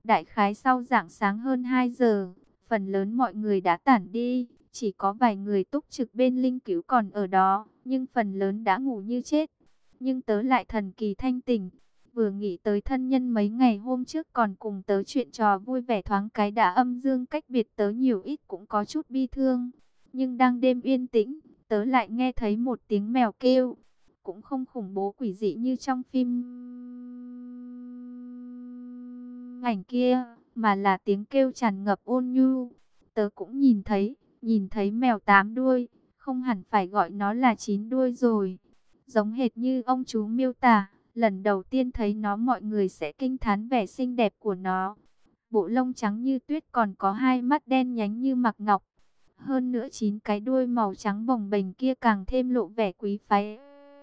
Đại khái sau rạng sáng hơn 2 giờ, phần lớn mọi người đã tản đi, chỉ có vài người túc trực bên linh cứu còn ở đó, nhưng phần lớn đã ngủ như chết. Nhưng tớ lại thần kỳ thanh tỉnh, vừa nghĩ tới thân nhân mấy ngày hôm trước còn cùng tớ chuyện trò vui vẻ thoáng cái đã âm dương cách biệt tớ nhiều ít cũng có chút bi thương. Nhưng đang đêm yên tĩnh, tớ lại nghe thấy một tiếng mèo kêu, cũng không khủng bố quỷ dị như trong phim ảnh kia, mà là tiếng kêu tràn ngập ôn nhu. Tớ cũng nhìn thấy mèo 8 đuôi, không hẳn phải gọi nó là 9 đuôi rồi. Giống hệt như ông chú miêu tả, lần đầu tiên thấy nó mọi người sẽ kinh thán vẻ xinh đẹp của nó. Bộ lông trắng như tuyết còn có hai mắt đen nhánh như mạc ngọc. Hơn nữa 9 cái đuôi màu trắng bồng bềnh kia càng thêm lộ vẻ quý phái.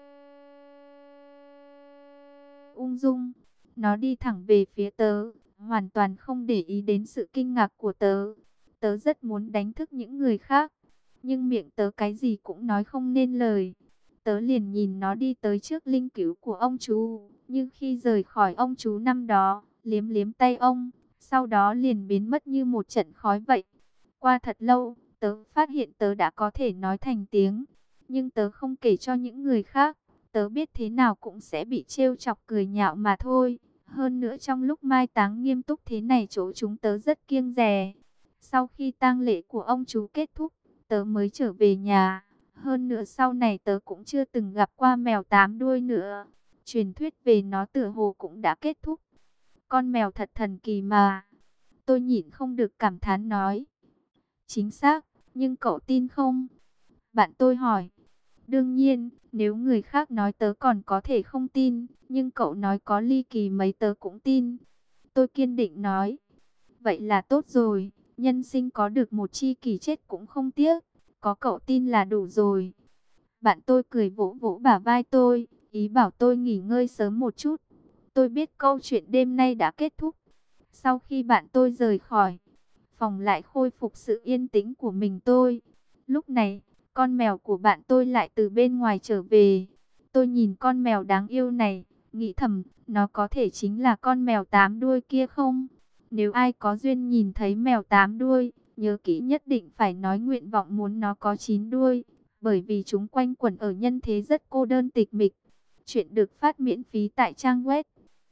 Ung dung, nó đi thẳng về phía tớ, hoàn toàn không để ý đến sự kinh ngạc của tớ. Tớ rất muốn đánh thức những người khác, nhưng miệng tớ cái gì cũng nói không nên lời. Tớ liền nhìn nó đi tới trước linh cữu của ông chú, nhưng khi rời khỏi ông chú năm đó, liếm liếm tay ông, sau đó liền biến mất như một trận khói vậy. Qua thật lâu, tớ phát hiện tớ đã có thể nói thành tiếng, nhưng tớ không kể cho những người khác. Tớ biết thế nào cũng sẽ bị trêu chọc cười nhạo mà thôi. Hơn nữa trong lúc mai táng nghiêm túc thế này chỗ chúng tớ rất kiêng dè. Sau khi tang lễ của ông chú kết thúc, tớ mới trở về nhà. Hơn nữa sau này tớ cũng chưa từng gặp qua mèo 8 đuôi nữa. Truyền thuyết về nó tựa hồ cũng đã kết thúc. Con mèo thật thần kỳ mà. Tôi nhịn không được cảm thán nói. Chính xác, nhưng cậu tin không? Bạn tôi hỏi. Đương nhiên, nếu người khác nói tớ còn có thể không tin, nhưng cậu nói có ly kỳ mấy tớ cũng tin. Tôi kiên định nói. Vậy là tốt rồi, nhân sinh có được một chi kỷ chết cũng không tiếc, có cậu tin là đủ rồi. Bạn tôi cười vỗ vỗ bả vai tôi, ý bảo tôi nghỉ ngơi sớm một chút. Tôi biết câu chuyện đêm nay đã kết thúc. Sau khi bạn tôi rời khỏi, phòng lại khôi phục sự yên tĩnh của mình tôi. Lúc này, con mèo của bạn tôi lại từ bên ngoài trở về. Tôi nhìn con mèo đáng yêu này, nghĩ thầm, nó có thể chính là con mèo 8 đuôi kia không? Nếu ai có duyên nhìn thấy mèo 8 đuôi, nhớ kỹ nhất định phải nói nguyện vọng muốn nó có 9 đuôi, bởi vì chúng quanh quẩn ở nhân thế rất cô đơn tịch mịch. Chuyện được phát miễn phí tại trang web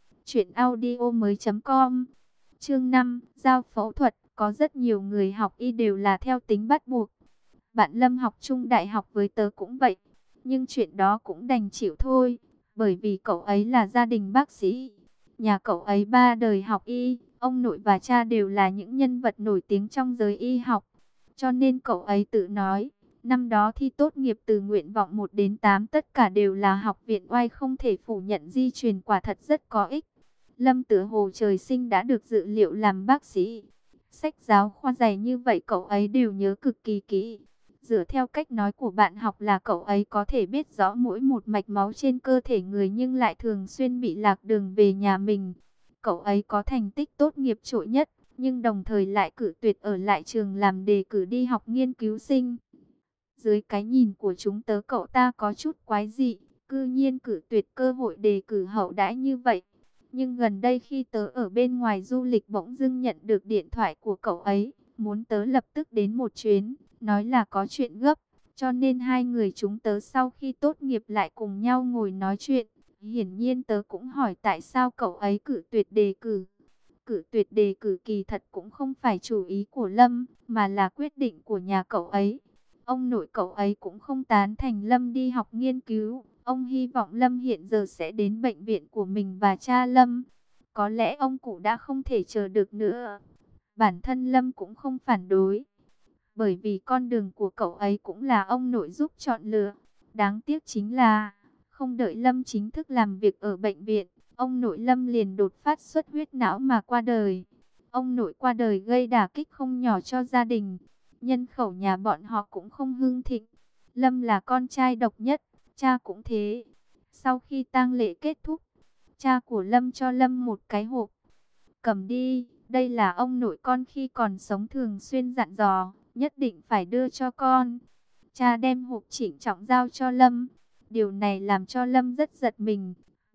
truyệnaudiomoi.com. Chương 5, giao phẫu thuật, có rất nhiều người học y đều là theo tính bắt buộc. Bạn Lâm học chung đại học với tớ cũng vậy, nhưng chuyện đó cũng đành chịu thôi, bởi vì cậu ấy là gia đình bác sĩ. Nhà cậu ấy 3 đời học y, ông nội và cha đều là những nhân vật nổi tiếng trong giới y học. Cho nên cậu ấy tự nói, năm đó thi tốt nghiệp từ nguyện vọng 1 đến 8 tất cả đều là học viện oai, không thể phủ nhận di truyền quả thật rất có ích. Lâm tựa hồ trời sinh đã được dự liệu làm bác sĩ. Sách giáo khoa dày như vậy cậu ấy đều nhớ cực kỳ kỹ. Dựa theo cách nói của bạn học là cậu ấy có thể biết rõ mỗi một mạch máu trên cơ thể người nhưng lại thường xuyên bị lạc đường về nhà mình. Cậu ấy có thành tích tốt nghiệp trội nhất, nhưng đồng thời lại cự tuyệt ở lại trường làm đề cử đi học nghiên cứu sinh. Dưới cái nhìn của chúng tớ cậu ta có chút quái dị, cư nhiên cự tuyệt cơ hội đề cử hậu đãi như vậy. Nhưng gần đây khi tớ ở bên ngoài du lịch bỗng dưng nhận được điện thoại của cậu ấy, muốn tớ lập tức đến một chuyến, nói là có chuyện gấp, cho nên hai người chúng tớ sau khi tốt nghiệp lại cùng nhau ngồi nói chuyện. Hiển nhiên tớ cũng hỏi tại sao cậu ấy cự tuyệt đề cử. Cự tuyệt đề cử kỳ thật cũng không phải chủ ý của Lâm, mà là quyết định của nhà cậu ấy. Ông nội cậu ấy cũng không tán thành Lâm đi học nghiên cứu. Ông hy vọng Lâm hiện giờ sẽ đến bệnh viện của mình và cha Lâm. Có lẽ ông cụ đã không thể chờ được nữa. Bản thân Lâm cũng không phản đối, bởi vì con đường của cậu ấy cũng là ông nội giúp chọn lựa. Đáng tiếc chính là, không đợi Lâm chính thức làm việc ở bệnh viện, ông nội Lâm liền đột phát xuất huyết não mà qua đời. Ông nội qua đời gây đả kích không nhỏ cho gia đình. Nhân khẩu nhà bọn họ cũng không hưng thịnh. Lâm là con trai độc nhất, cha cũng thế. Sau khi tang lễ kết thúc, cha của Lâm cho Lâm một cái hộp. Cầm đi, đây là ông nội con khi còn sống thường xuyên dặn dò, nhất định phải đưa cho con. Cha đem hộp trịnh trọng giao cho Lâm. Điều này làm cho Lâm rất giật mình,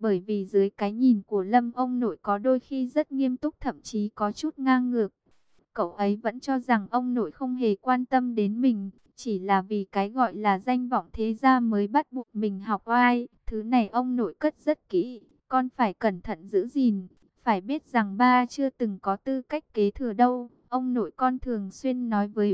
Bởi vì dưới cái nhìn của Lâm, ông nội có đôi khi rất nghiêm túc, thậm chí có chút ngang ngược. Cậu ấy vẫn cho rằng ông nội không hề quan tâm đến mình, chỉ là vì cái gọi là danh vọng thế gia mới bắt buộc mình học oai. Thứ này ông nội cất rất kỹ, con phải cẩn thận giữ gìn. Phải biết rằng ba chưa từng có tư cách kế thừa đâu. Ông nội con thường xuyên nói với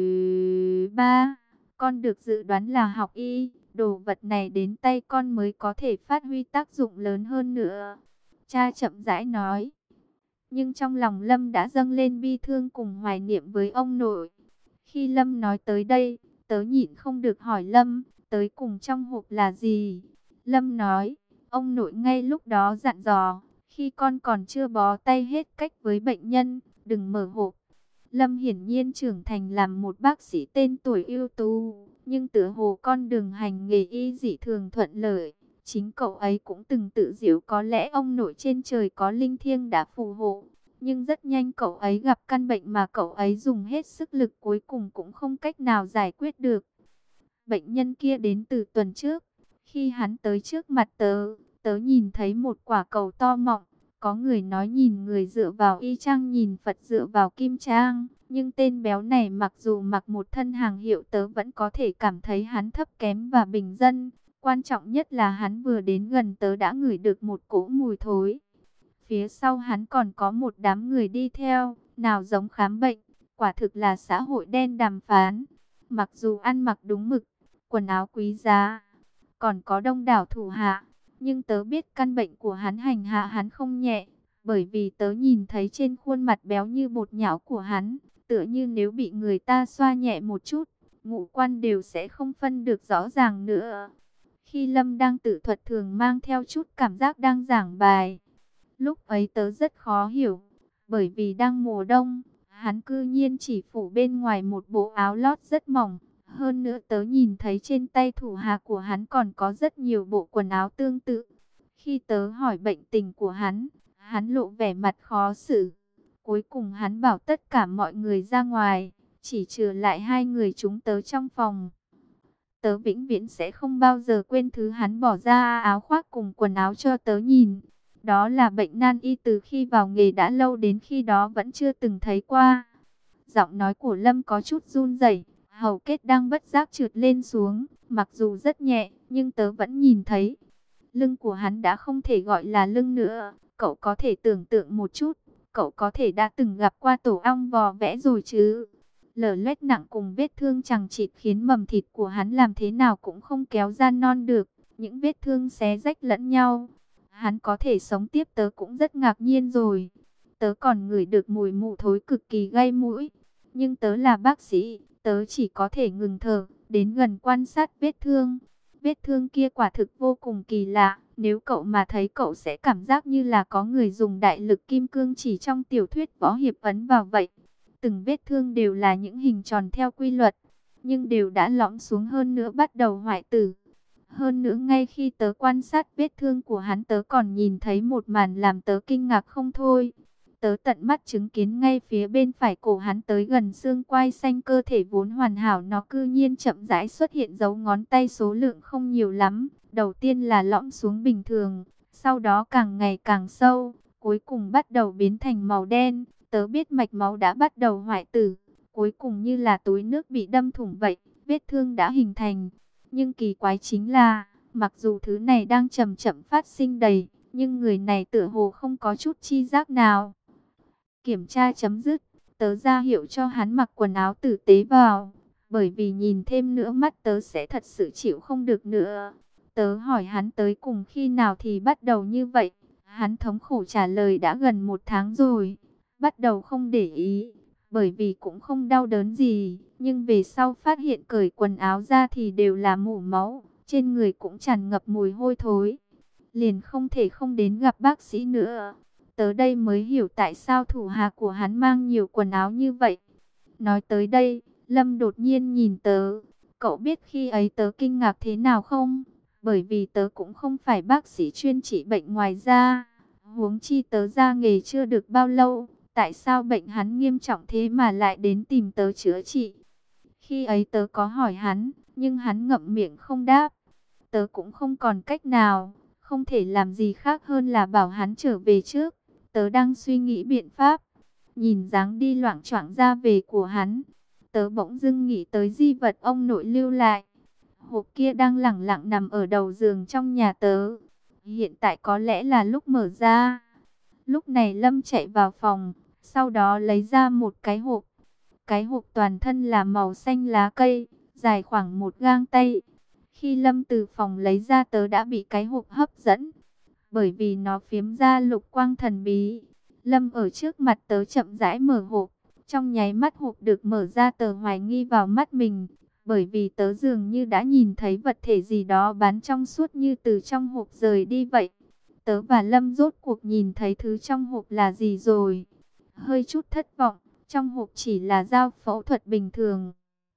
ba, con được dự đoán là học y, đồ vật này đến tay con mới có thể phát huy tác dụng lớn hơn nữa. Cha chậm rãi nói. Nhưng trong lòng Lâm đã dâng lên bi thương cùng hoài niệm với ông nội. Khi Lâm nói tới đây, tớ nhịn không được hỏi Lâm, tới cùng trong hộp là gì? Lâm nói, ông nội ngay lúc đó dặn dò, khi con còn chưa bó tay hết cách với bệnh nhân, đừng mở hộp. Lâm hiển nhiên trưởng thành làm một bác sĩ tên tuổi ưu tú, nhưng tựa hồ con đường hành nghề y dị thường thuận lợi. Chính cậu ấy cũng từng tự giễu có lẽ ông nội trên trời có linh thiêng đã phù hộ. Nhưng rất nhanh cậu ấy gặp căn bệnh mà cậu ấy dùng hết sức lực cuối cùng cũng không cách nào giải quyết được. Bệnh nhân kia đến từ tuần trước. Khi hắn tới trước mặt tớ, tớ nhìn thấy một quả cầu to mọng. Có người nói nhìn người dựa vào y chang nhìn Phật dựa vào kim chang. Nhưng tên béo này mặc dù mặc một thân hàng hiệu tớ vẫn có thể cảm thấy hắn thấp kém và bình dân. Quan trọng nhất là hắn vừa đến gần tớ đã ngửi được một cỗ mùi thối. Phía sau hắn còn có một đám người đi theo, nào giống khám bệnh, quả thực là xã hội đen đàm phán. Mặc dù ăn mặc đúng mực, quần áo quý giá, còn có đông đảo thủ hạ, nhưng tớ biết căn bệnh của hắn hành hạ hắn không nhẹ, bởi vì tớ nhìn thấy trên khuôn mặt béo như bột nhão của hắn, tựa như nếu bị người ta xoa nhẹ một chút, ngũ quan đều sẽ không phân được rõ ràng nữa. Khi Lâm đang tự thuật thường mang theo chút cảm giác đang giảng bài. Lúc ấy tớ rất khó hiểu, bởi vì đang mùa đông, hắn cư nhiên chỉ phủ bên ngoài một bộ áo lót rất mỏng. Hơn nữa tớ nhìn thấy trên tay thủ hạ của hắn còn có rất nhiều bộ quần áo tương tự. Khi tớ hỏi bệnh tình của hắn lộ vẻ mặt khó xử. Cuối cùng hắn bảo tất cả mọi người ra ngoài, chỉ trừ lại hai người chúng tớ trong phòng. Tớ vĩnh viễn sẽ không bao giờ quên thứ hắn bỏ ra áo khoác cùng quần áo cho tớ nhìn. Đó là bệnh nan y từ khi vào nghề đã lâu đến khi đó vẫn chưa từng thấy qua. Giọng nói của Lâm có chút run rẩy, hầu kết đang bất giác trượt lên xuống, mặc dù rất nhẹ, nhưng tớ vẫn nhìn thấy. Lưng của hắn đã không thể gọi là lưng nữa, cậu có thể tưởng tượng một chút, cậu có thể đã từng gặp qua tổ ong vò vẽ rồi chứ. Lở loét nặng cùng vết thương chằng chịt khiến mầm thịt của hắn làm thế nào cũng không kéo ra non được, những vết thương xé rách lẫn nhau. Hắn có thể sống tiếp tớ cũng rất ngạc nhiên rồi. Tớ còn ngửi được mùi mụ thối cực kỳ gây mũi. Nhưng tớ là bác sĩ, tớ chỉ có thể ngừng thở, đến gần quan sát vết thương. Vết thương kia quả thực vô cùng kỳ lạ. Nếu cậu mà thấy cậu sẽ cảm giác như là có người dùng đại lực kim cương chỉ trong tiểu thuyết võ hiệp ấn vào vậy. Từng vết thương đều là những hình tròn theo quy luật, nhưng đều đã lõm xuống hơn nữa bắt đầu hoại tử. Hơn nữa ngay khi tớ quan sát vết thương của hắn tớ còn nhìn thấy một màn làm tớ kinh ngạc không thôi. Tớ tận mắt chứng kiến ngay phía bên phải cổ hắn tới gần xương quai xanh cơ thể vốn hoàn hảo nó cư nhiên chậm rãi xuất hiện dấu ngón tay số lượng không nhiều lắm. Đầu tiên là lõm xuống bình thường, sau đó càng ngày càng sâu, cuối cùng bắt đầu biến thành màu đen. Tớ biết mạch máu đã bắt đầu hoại tử, cuối cùng như là túi nước bị đâm thủng vậy, vết thương đã hình thành. Nhưng kỳ quái chính là, mặc dù thứ này đang chậm chậm phát sinh đầy, nhưng người này tựa hồ không có chút chi giác nào. Kiểm tra chấm dứt, tớ ra hiệu cho hắn mặc quần áo tử tế vào, bởi vì nhìn thêm nữa mắt tớ sẽ thật sự chịu không được nữa. Tớ hỏi hắn tới cùng khi nào thì bắt đầu như vậy, hắn thống khổ trả lời đã gần 1 tháng rồi, bắt đầu không để ý, bởi vì cũng không đau đớn gì, nhưng về sau phát hiện cởi quần áo ra thì đều là mủ máu, trên người cũng tràn ngập mùi hôi thối, liền không thể không đến gặp bác sĩ nữa. Tới đây mới hiểu tại sao thủ hạ của hắn mang nhiều quần áo như vậy. Nói tới đây, Lâm đột nhiên nhìn tớ. Cậu biết khi ấy tớ kinh ngạc thế nào không? Bởi vì tớ cũng không phải bác sĩ chuyên trị bệnh ngoài da. Huống chi tớ ra nghề chưa được bao lâu. Tại sao bệnh hắn nghiêm trọng thế mà lại đến tìm tớ chữa trị? Khi ấy tớ có hỏi hắn, nhưng hắn ngậm miệng không đáp. Tớ cũng không còn cách nào. không thể làm gì khác hơn là bảo hắn trở về trước. Tớ đang suy nghĩ biện pháp. Nhìn dáng đi loạng choạng ra về của hắn, tớ bỗng dưng nghĩ tới di vật ông nội lưu lại. Hộp kia đang lẳng lặng nằm ở đầu giường trong nhà tớ. Hiện tại có lẽ là lúc mở ra. Lúc này Lâm chạy vào phòng, sau đó lấy ra một cái hộp. Cái hộp toàn thân là màu xanh lá cây, dài khoảng một gang tay. Khi Lâm từ phòng lấy ra, tớ đã bị cái hộp hấp dẫn, bởi vì nó phiếm ra lục quang thần bí. Lâm ở trước mặt tớ chậm rãi mở hộp. Trong nháy mắt hộp được mở ra, tớ hoài nghi vào mắt mình, bởi vì tớ dường như đã nhìn thấy vật thể gì đó bắn trong suốt như từ trong hộp rời đi vậy. Tớ và Lâm rốt cuộc nhìn thấy thứ trong hộp là gì rồi. Hơi chút thất vọng, trong hộp chỉ là dao phẫu thuật bình thường.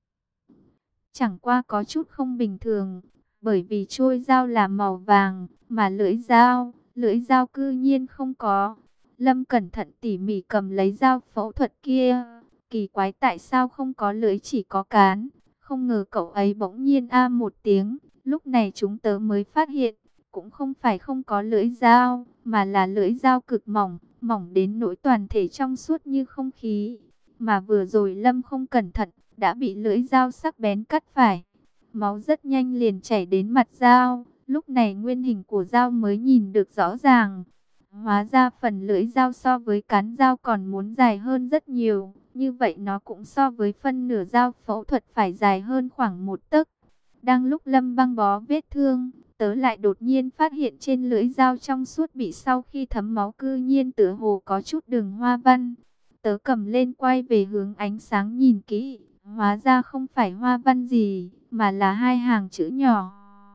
Chẳng qua có chút không bình thường, bởi vì trôi dao là màu vàng, mà lưỡi dao cư nhiên không có. Lâm cẩn thận tỉ mỉ cầm lấy dao phẫu thuật kia. Kỳ quái, tại sao không có lưỡi chỉ có cán? Không ngờ cậu ấy bỗng nhiên a một tiếng. Lúc này chúng tớ mới phát hiện, cũng không phải không có lưỡi dao, mà là lưỡi dao cực mỏng, mỏng đến nỗi toàn thể trong suốt như không khí. Mà vừa rồi Lâm không cẩn thận, đã bị lưỡi dao sắc bén cắt phải. Máu rất nhanh liền chảy đến mặt dao. Lúc này nguyên hình của dao mới nhìn được rõ ràng. Hóa ra phần lưỡi dao so với cán dao còn muốn dài hơn rất nhiều. Như vậy nó cũng so với phân nửa dao phẫu thuật phải dài hơn khoảng 1 tấc. Đang lúc Lâm băng bó vết thương, tớ lại đột nhiên phát hiện trên lưỡi dao trong suốt bị sau khi thấm máu cư nhiên tựa hồ có chút đường hoa văn. Tớ cầm lên quay về hướng ánh sáng nhìn kỹ. Hóa ra không phải hoa văn gì, mà là 2 hàng chữ nhỏ.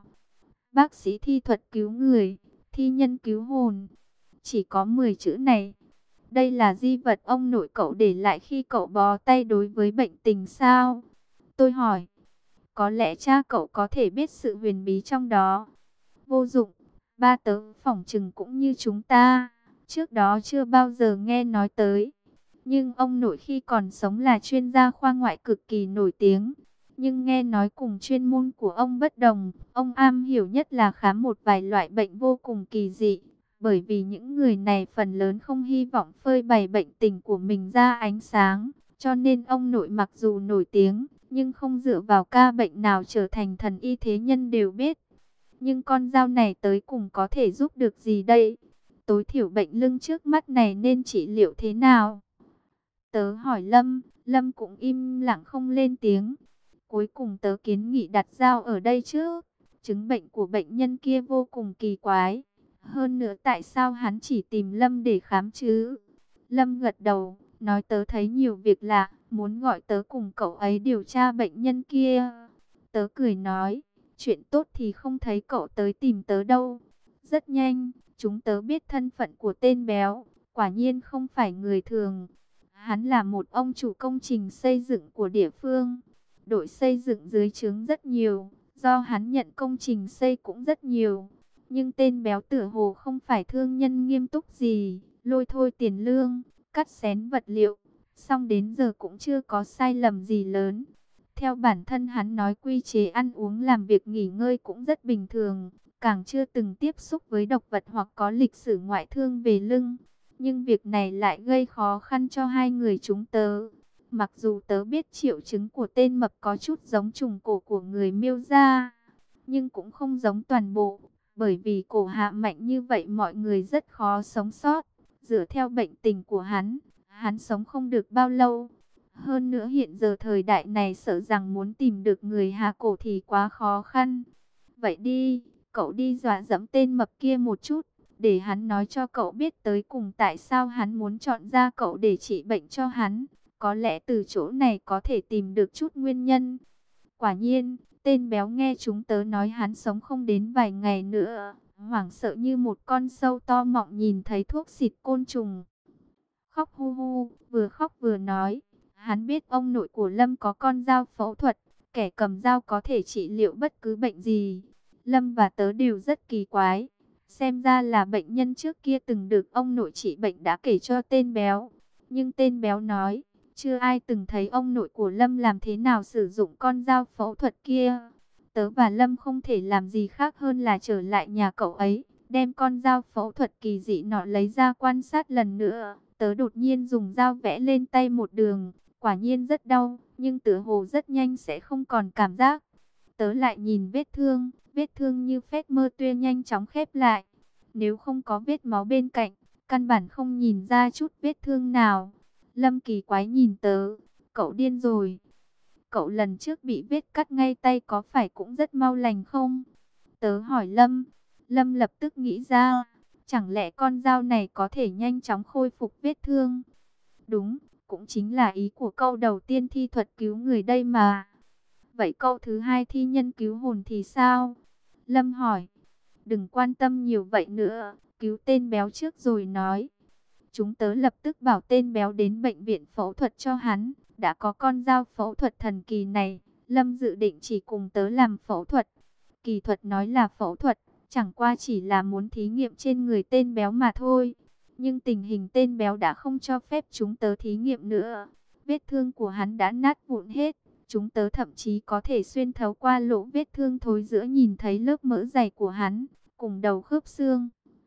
Bác sĩ thi thuật cứu người, thi nhân cứu hồn. Chỉ có 10 chữ này. Đây là di vật ông nội cậu để lại khi cậu bó tay đối với bệnh tình sao? Tôi hỏi. Có lẽ cha cậu có thể biết sự huyền bí trong đó. Vô dụng, ba tớ phỏng chừng cũng như chúng ta. Trước đó chưa bao giờ nghe nói tới. Nhưng ông nội khi còn sống là chuyên gia khoa ngoại cực kỳ nổi tiếng. Nhưng nghe nói cùng chuyên môn của ông bất đồng. Ông am hiểu nhất là khám một vài loại bệnh vô cùng kỳ dị. Bởi vì những người này phần lớn không hy vọng phơi bày bệnh tình của mình ra ánh sáng. Cho nên ông nội mặc dù nổi tiếng, nhưng không dựa vào ca bệnh nào trở thành thần y thế nhân đều biết. Nhưng con dao này tới cùng có thể giúp được gì đây? Tối thiểu bệnh lưng trước mắt này nên trị liệu thế nào? Tớ hỏi Lâm, Lâm cũng im lặng không lên tiếng. Cuối cùng tớ kiến nghị đặt dao ở đây trước. Chứng bệnh của bệnh nhân kia vô cùng kỳ quái. Hơn nữa tại sao hắn chỉ tìm Lâm để khám chứ? Lâm gật đầu, nói tớ thấy nhiều việc lạ, muốn gọi tớ cùng cậu ấy điều tra bệnh nhân kia. Tớ cười nói, chuyện tốt thì không thấy cậu tới tìm tớ đâu. Rất nhanh, chúng tớ biết thân phận của tên béo, quả nhiên không phải người thường. Hắn là một ông chủ công trình xây dựng của địa phương. Đội xây dựng dưới trướng rất nhiều, do hắn nhận công trình xây cũng rất nhiều. Nhưng tên béo tựa hồ không phải thương nhân nghiêm túc gì, lôi thôi tiền lương, cắt xén vật liệu, xong đến giờ cũng chưa có sai lầm gì lớn. Theo bản thân hắn nói quy chế ăn uống làm việc nghỉ ngơi cũng rất bình thường, càng chưa từng tiếp xúc với độc vật hoặc có lịch sử ngoại thương về lưng. Nhưng việc này lại gây khó khăn cho hai người chúng tớ. Mặc dù tớ biết triệu chứng của tên mập có chút giống trùng cổ của người Miêu gia, nhưng cũng không giống toàn bộ. Bởi vì cổ hạ mạnh như vậy mọi người rất khó sống sót. Dựa theo bệnh tình của hắn sống không được bao lâu. Hơn nữa hiện giờ thời đại này sợ rằng muốn tìm được người hạ cổ thì quá khó khăn. Vậy đi, cậu đi dọa dẫm tên mập kia một chút, để hắn nói cho cậu biết tới cùng tại sao hắn muốn chọn ra cậu để trị bệnh cho hắn. Có lẽ từ chỗ này có thể tìm được chút nguyên nhân. Quả nhiên, tên béo nghe chúng tớ nói hắn sống không đến vài ngày nữa, hoảng sợ như một con sâu to mọng nhìn thấy thuốc xịt côn trùng. Khóc hu hu, vừa khóc vừa nói, hắn biết ông nội của Lâm có con dao phẫu thuật, kẻ cầm dao có thể trị liệu bất cứ bệnh gì. Lâm và tớ đều rất kỳ quái, xem ra là bệnh nhân trước kia từng được ông nội trị bệnh đã kể cho tên béo. Nhưng tên béo nói, chưa ai từng thấy ông nội của Lâm làm thế nào sử dụng con dao phẫu thuật kia. Tớ và Lâm không thể làm gì khác hơn là trở lại nhà cậu ấy, đem con dao phẫu thuật kỳ dị nọ lấy ra quan sát lần nữa. Tớ đột nhiên dùng dao vẽ lên tay một đường, quả nhiên rất đau, nhưng tựa hồ rất nhanh sẽ không còn cảm giác. Tớ lại nhìn vết thương như phét mơ tuyên nhanh chóng khép lại. Nếu không có vết máu bên cạnh, căn bản không nhìn ra chút vết thương nào. Lâm kỳ quái nhìn tớ, cậu điên rồi. Cậu lần trước bị vết cắt ngay tay có phải cũng rất mau lành không? Tớ hỏi Lâm. Lâm lập tức nghĩ ra, chẳng lẽ con dao này có thể nhanh chóng khôi phục vết thương? Đúng, cũng chính là ý của câu đầu tiên thi thuật cứu người đây mà. Vậy câu thứ hai thi nhân cứu hồn thì sao? Lâm hỏi. Đừng quan tâm nhiều vậy nữa, cứu tên béo trước rồi nói. Chúng tớ lập tức bảo tên béo đến bệnh viện phẫu thuật cho hắn. Đã có con dao phẫu thuật thần kỳ này, Lâm dự định chỉ cùng tớ làm phẫu thuật. Kỳ thuật nói là phẫu thuật, chẳng qua chỉ là muốn thí nghiệm trên người tên béo mà thôi. Nhưng tình hình tên béo đã không cho phép chúng tớ thí nghiệm nữa. Vết thương của hắn đã nát vụn hết. Chúng tớ thậm chí có thể xuyên thấu qua lỗ vết thương thối giữa nhìn thấy lớp mỡ dày của hắn, cùng đầu khớp xương.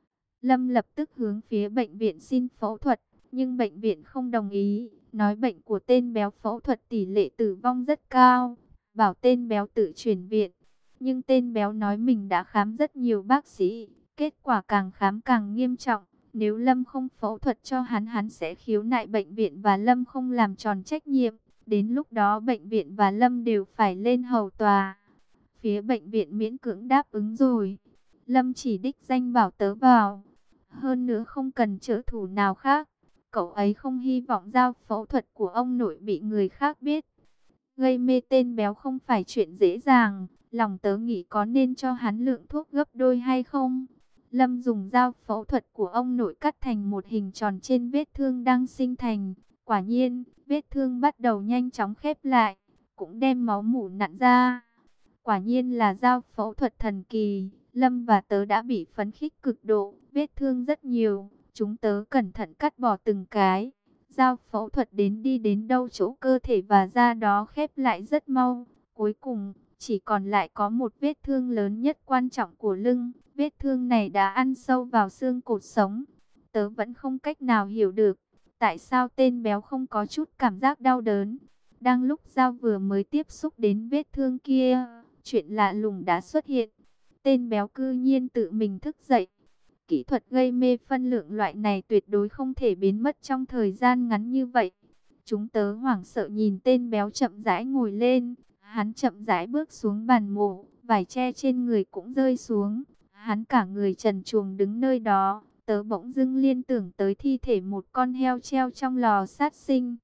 Lâm lập tức hướng phía bệnh viện xin phẫu thuật, nhưng bệnh viện không đồng ý, nói bệnh của tên béo phẫu thuật tỷ lệ tử vong rất cao, bảo tên béo tự chuyển viện. Nhưng tên béo nói mình đã khám rất nhiều bác sĩ, kết quả càng khám càng nghiêm trọng. Nếu Lâm không phẫu thuật cho hắn sẽ khiếu nại bệnh viện và Lâm không làm tròn trách nhiệm. Đến lúc đó bệnh viện và Lâm đều phải lên hầu tòa. Phía bệnh viện miễn cưỡng đáp ứng rồi. Lâm chỉ đích danh bảo tớ vào. Hơn nữa không cần trợ thủ nào khác. Cậu ấy không hy vọng giao phẫu thuật của ông nội bị người khác biết. Gây mê tên béo không phải chuyện dễ dàng. Lòng tớ nghĩ có nên cho hắn lượng thuốc gấp đôi hay không? Lâm dùng dao phẫu thuật của ông nội cắt thành một hình tròn trên vết thương đang sinh thành. Quả nhiên, vết thương bắt đầu nhanh chóng khép lại, cũng đem máu mủ nặn ra. Quả nhiên là dao phẫu thuật thần kỳ. Lâm và tớ đã bị phấn khích cực độ, vết thương rất nhiều. Chúng tớ cẩn thận cắt bỏ từng cái. Dao phẫu thuật đi đến đâu chỗ cơ thể và da đó khép lại rất mau. Cuối cùng, chỉ còn lại có một vết thương lớn nhất quan trọng của lưng. Vết thương này đã ăn sâu vào xương cột sống. Tớ vẫn không cách nào hiểu được tại sao tên béo không có chút cảm giác đau đớn. Đang lúc dao vừa mới tiếp xúc đến vết thương kia, chuyện lạ lùng đã xuất hiện. Tên béo cư nhiên tự mình thức dậy. Kỹ thuật gây mê phân lượng loại này tuyệt đối không thể biến mất trong thời gian ngắn như vậy. Chúng tớ hoảng sợ nhìn tên béo chậm rãi ngồi lên. Hắn chậm rãi bước xuống bàn mổ, vải che trên người cũng rơi xuống. Hắn cả người trần truồng đứng nơi đó. Tớ bỗng dưng liên tưởng tới thi thể một con heo treo trong lò sát sinh.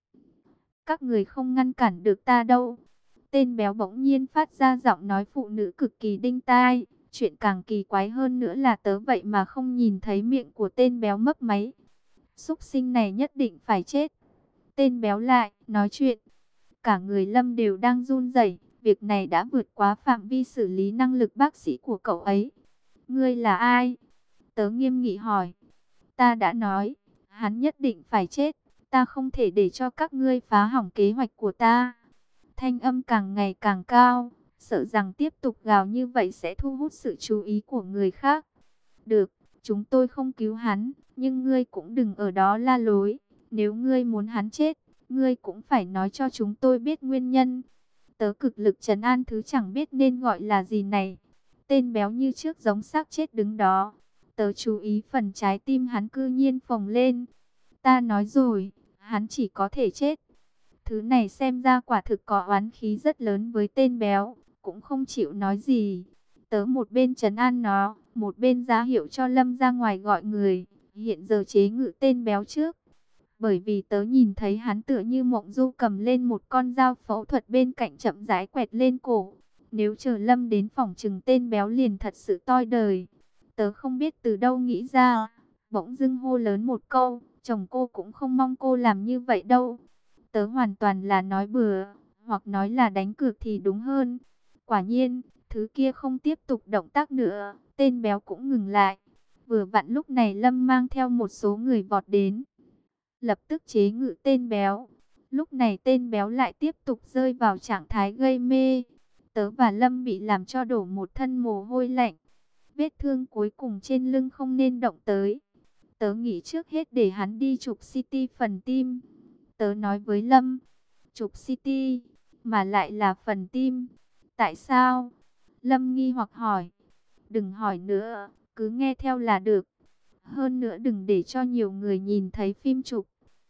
Các người không ngăn cản được ta đâu. Tên béo bỗng nhiên phát ra giọng nói phụ nữ cực kỳ đinh tai. Chuyện càng kỳ quái hơn nữa là tớ vậy mà không nhìn thấy miệng của tên béo mấp máy. Súc sinh này nhất định phải chết. Tên béo lại nói chuyện. Cả người Lâm đều đang run rẩy. Việc này đã vượt quá phạm vi xử lý năng lực bác sĩ của cậu ấy. Ngươi là ai? Tớ nghiêm nghị hỏi. Ta đã nói, hắn nhất định phải chết. Ta không thể để cho các ngươi phá hỏng kế hoạch của ta. Thanh âm càng ngày càng cao, sợ rằng tiếp tục gào như vậy sẽ thu hút sự chú ý của người khác. Được, chúng tôi không cứu hắn, nhưng ngươi cũng đừng ở đó la lối. Nếu ngươi muốn hắn chết, ngươi cũng phải nói cho chúng tôi biết nguyên nhân. Tớ cực lực trấn an thứ chẳng biết nên gọi là gì này. Tên béo như trước giống xác chết đứng đó. Tớ chú ý phần trái tim hắn cư nhiên phồng lên. Ta nói rồi, hắn chỉ có thể chết. Thứ này xem ra quả thực có oán khí rất lớn với tên béo, cũng không chịu nói gì. Tớ một bên trấn an nó, một bên ra hiệu cho Lâm ra ngoài gọi người, hiện giờ chế ngự tên béo trước. Bởi vì tớ nhìn thấy hắn tựa như mộng du cầm lên một con dao phẫu thuật bên cạnh chậm rãi quẹt lên cổ. Nếu chờ Lâm đến phòng chừng tên béo liền thật sự toi đời. Tớ không biết từ đâu nghĩ ra, bỗng dưng hô lớn một câu, chồng cô cũng không mong cô làm như vậy đâu. Tớ hoàn toàn là nói bừa, hoặc nói là đánh cược thì đúng hơn. Quả nhiên, thứ kia không tiếp tục động tác nữa, tên béo cũng ngừng lại. Vừa vặn lúc này Lâm mang theo một số người vọt đến, lập tức chế ngự tên béo. Lúc này tên béo lại tiếp tục rơi vào trạng thái gây mê. Tớ và Lâm bị làm cho đổ một thân mồ hôi lạnh. Vết thương cuối cùng trên lưng không nên động tới. Tớ nghĩ trước hết để hắn đi chụp CT phần tim. Tớ nói với Lâm, chụp CT, mà lại là phần tim. Tại sao? Lâm nghi hoặc hỏi. Đừng hỏi nữa, cứ nghe theo là được. Hơn nữa đừng để cho nhiều người nhìn thấy phim chụp.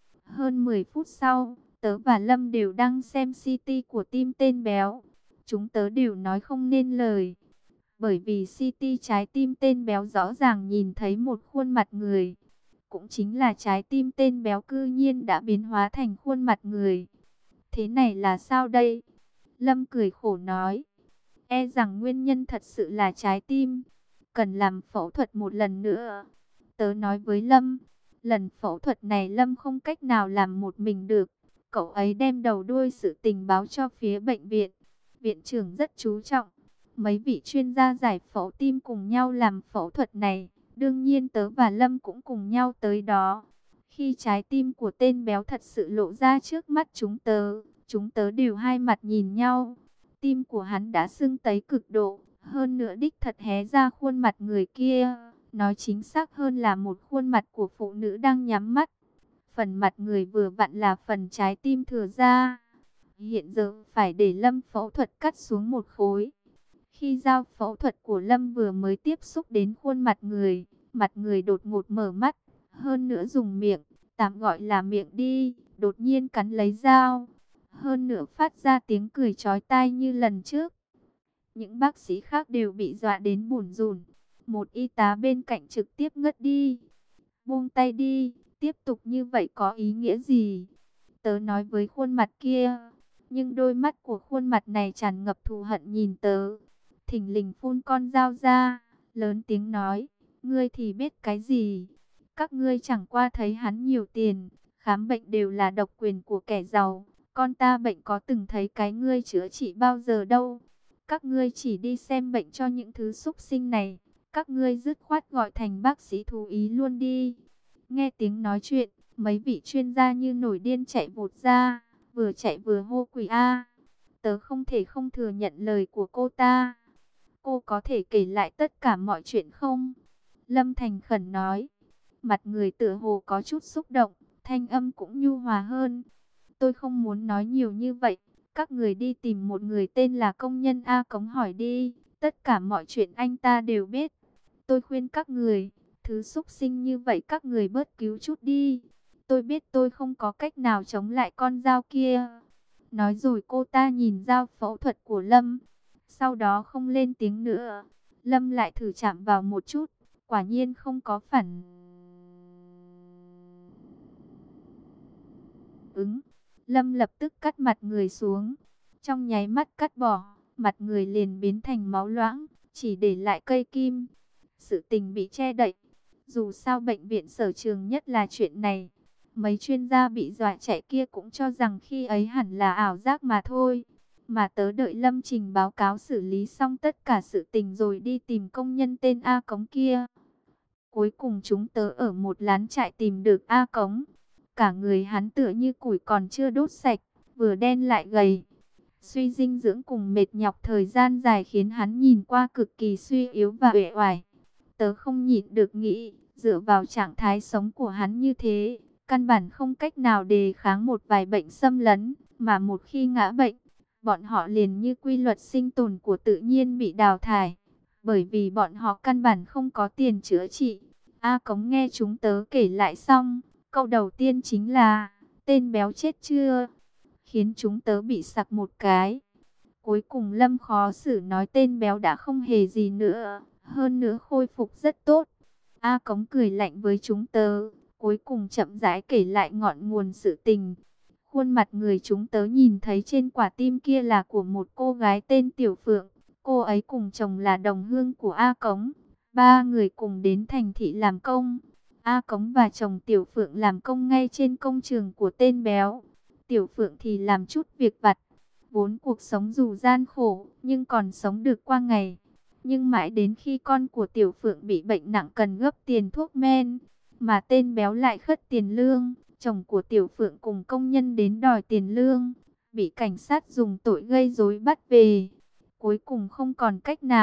Hơn 10 phút sau, tớ và Lâm đều đang xem CT của tim tên béo. Chúng tớ đều nói không nên lời. Bởi vì CT trái tim tên béo rõ ràng nhìn thấy một khuôn mặt người. Cũng chính là trái tim tên béo cư nhiên đã biến hóa thành khuôn mặt người. Thế này là sao đây? Lâm cười khổ nói. E rằng nguyên nhân thật sự là trái tim. Cần làm phẫu thuật một lần nữa. Tớ nói với Lâm. Lần phẫu thuật này Lâm không cách nào làm một mình được. Cậu ấy đem đầu đuôi sự tình báo cho phía bệnh viện. Viện trưởng rất chú trọng. Mấy vị chuyên gia giải phẫu tim cùng nhau làm phẫu thuật này. Đương nhiên tớ và Lâm cũng cùng nhau tới đó. Khi trái tim của tên béo thật sự lộ ra trước mắt chúng tớ đều hai mặt nhìn nhau. Tim của hắn đã sưng tấy cực độ, hơn nữa đích thật hé ra khuôn mặt người kia. Nói chính xác hơn là một khuôn mặt của phụ nữ đang nhắm mắt. Phần mặt người vừa vặn là phần trái tim thừa ra. Hiện giờ phải để Lâm phẫu thuật cắt xuống một khối. Khi dao phẫu thuật của Lâm vừa mới tiếp xúc đến khuôn mặt người đột ngột mở mắt, hơn nữa dùng miệng, tạm gọi là miệng đi, đột nhiên cắn lấy dao. Hơn nữa phát ra tiếng cười chói tai như lần trước. Những bác sĩ khác đều bị dọa đến bủn rủn. Một y tá bên cạnh trực tiếp ngất đi. Buông tay đi, tiếp tục như vậy có ý nghĩa gì? Tớ nói với khuôn mặt kia, nhưng đôi mắt của khuôn mặt này tràn ngập thù hận nhìn tớ. Thình lình phun con dao ra, lớn tiếng nói, ngươi thì biết cái gì? Các ngươi chẳng qua thấy hắn nhiều tiền, khám bệnh đều là độc quyền của kẻ giàu. Con ta bệnh có từng thấy cái ngươi chữa trị bao giờ đâu. Các ngươi chỉ đi xem bệnh cho những thứ súc sinh này. Các ngươi dứt khoát gọi thành bác sĩ thú y luôn đi. Nghe tiếng nói chuyện, mấy vị chuyên gia như nổi điên chạy vụt ra, vừa chạy vừa hô quỷ a. Tớ không thể không thừa nhận lời của cô ta. Cô có thể kể lại tất cả mọi chuyện không? Lâm thành khẩn nói. Mặt người tựa hồ có chút xúc động, thanh âm cũng nhu hòa hơn. Tôi không muốn nói nhiều như vậy. Các người đi tìm một người tên là công nhân A Cống hỏi đi. Tất cả mọi chuyện anh ta đều biết. Tôi khuyên các người, thứ xúc sinh như vậy các người bớt cứu chút đi. Tôi biết tôi không có cách nào chống lại con dao kia. Nói rồi cô ta nhìn dao phẫu thuật của Lâm. Sau đó không lên tiếng nữa. Lâm lại thử chạm vào một chút. Quả nhiên không có phản ứng. Lâm lập tức cắt mặt người xuống. Trong nháy mắt cắt bỏ, mặt người liền biến thành máu loãng, chỉ để lại cây kim. Sự tình bị che đậy. Dù sao bệnh viện sở trường nhất là chuyện này. Mấy chuyên gia bị dọa chạy kia cũng cho rằng khi ấy hẳn là ảo giác mà thôi. Mà tớ đợi Lâm trình báo cáo xử lý xong tất cả sự tình rồi đi tìm công nhân tên A Cống kia. Cuối cùng chúng tớ ở một lán trại tìm được A Cống. Cả người hắn tựa như củi còn chưa đốt sạch, vừa đen lại gầy. Suy dinh dưỡng cùng mệt nhọc thời gian dài khiến hắn nhìn qua cực kỳ suy yếu và uể oải. Tớ không nhịn được nghĩ, dựa vào trạng thái sống của hắn như thế, căn bản không cách nào đề kháng một vài bệnh xâm lấn, mà một khi ngã bệnh, bọn họ liền như quy luật sinh tồn của tự nhiên bị đào thải, bởi vì bọn họ căn bản không có tiền chữa trị. A Cống nghe chúng tớ kể lại xong, câu đầu tiên chính là, tên béo chết chưa? Khiến chúng tớ bị sặc một cái. Cuối cùng Lâm khó xử nói tên béo đã không hề gì nữa, hơn nữa khôi phục rất tốt. A Cống cười lạnh với chúng tớ, cuối cùng chậm rãi kể lại ngọn nguồn sự tình. Khuôn mặt người chúng tớ nhìn thấy trên quả tim kia là của một cô gái tên Tiểu Phượng. Cô ấy cùng chồng là đồng hương của A Cống. Ba người cùng đến thành thị làm công. A Cống và chồng Tiểu Phượng làm công ngay trên công trường của tên béo. Tiểu Phượng thì làm chút việc vặt. Vốn cuộc sống dù gian khổ, nhưng còn sống được qua ngày. Nhưng mãi đến khi con của Tiểu Phượng bị bệnh nặng cần gấp tiền thuốc men, mà tên béo lại khất tiền lương, chồng của Tiểu Phượng cùng công nhân đến đòi tiền lương, bị cảnh sát dùng tội gây rối bắt về. Cuối cùng không còn cách nào,